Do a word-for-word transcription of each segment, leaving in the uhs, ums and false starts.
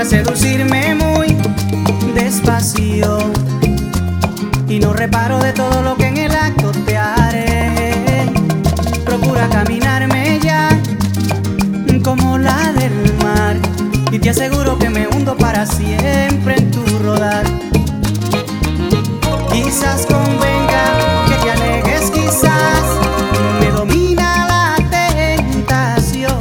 seducirme muy despacio y no reparo de todo lo que en el acto te haré. Procura caminarme ya como la del mar y te aseguro que me hundo para siempre en tu rodar. Quizás convenga que te alejes, quizás me domina la tentación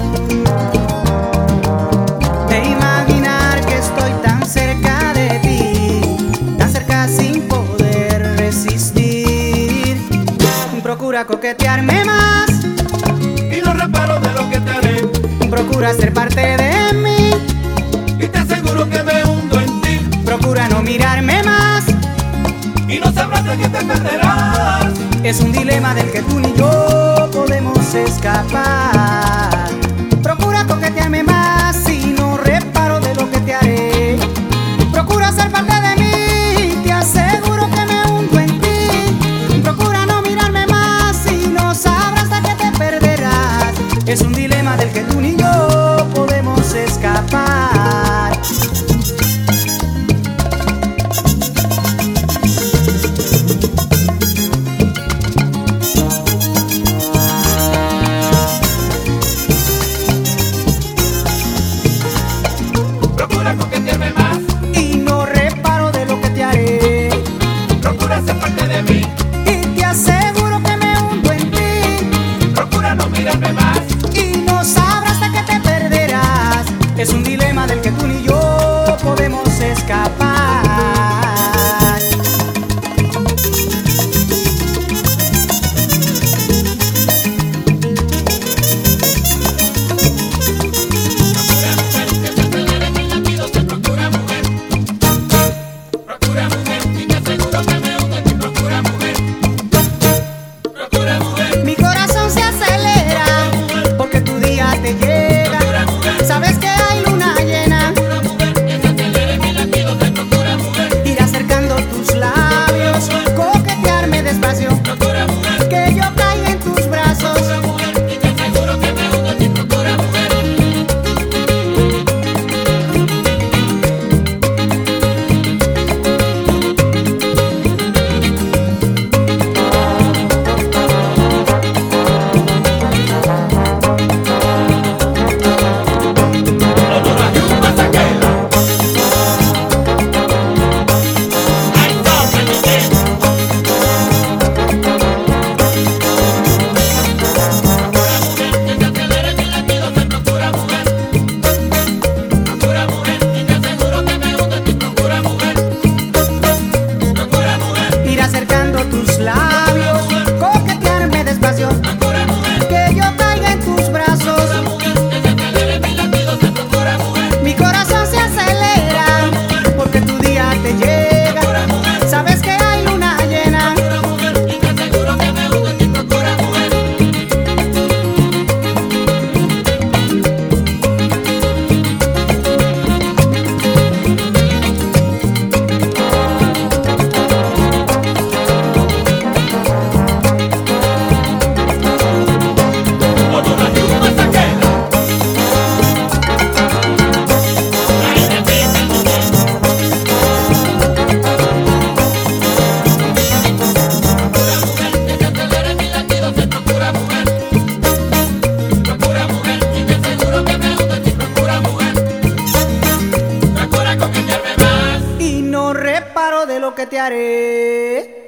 de imaginar que estoy tan cerca de ti, tan cerca sin poder resistir. Procura coquetearme más y no reparo de lo que te haré. Procura ser parte de mí y te aseguro que me hundo en ti. Procura no mirarme más y no sabrás de qué te perderás. Es un dilema del que tú ni yo podemos escapar. Procura coquetearme más y no reparo de lo que te haré. Procura ser parte de mí, te aseguro que me hundo en ti. Procura no mirarme más y no sabrás de qué te perderás. Es un dilema del que tú ni yo podemos escapar. Procura coquetearme más y no reparo de lo que te haré. Procura ser parte de mí y te aseguro que me hundo en ti. Procura no mirarme más y no sabrás de qué te perderás. Es un dilema del que tú ni yo podemos escapar. Mi corazón se acelera porque tu día te llega. Sabes que hay luna llena. Ir acercando tus labios, coquetearme despacio, que yo caiga en tus brazos. Ir acercando tus labios, coquetearme despacio, que yo caiga en tus brazos. Mi corazón se acelera porque tu día te llega. Sabes que hay luna llena. Y no reparo de lo que te haré.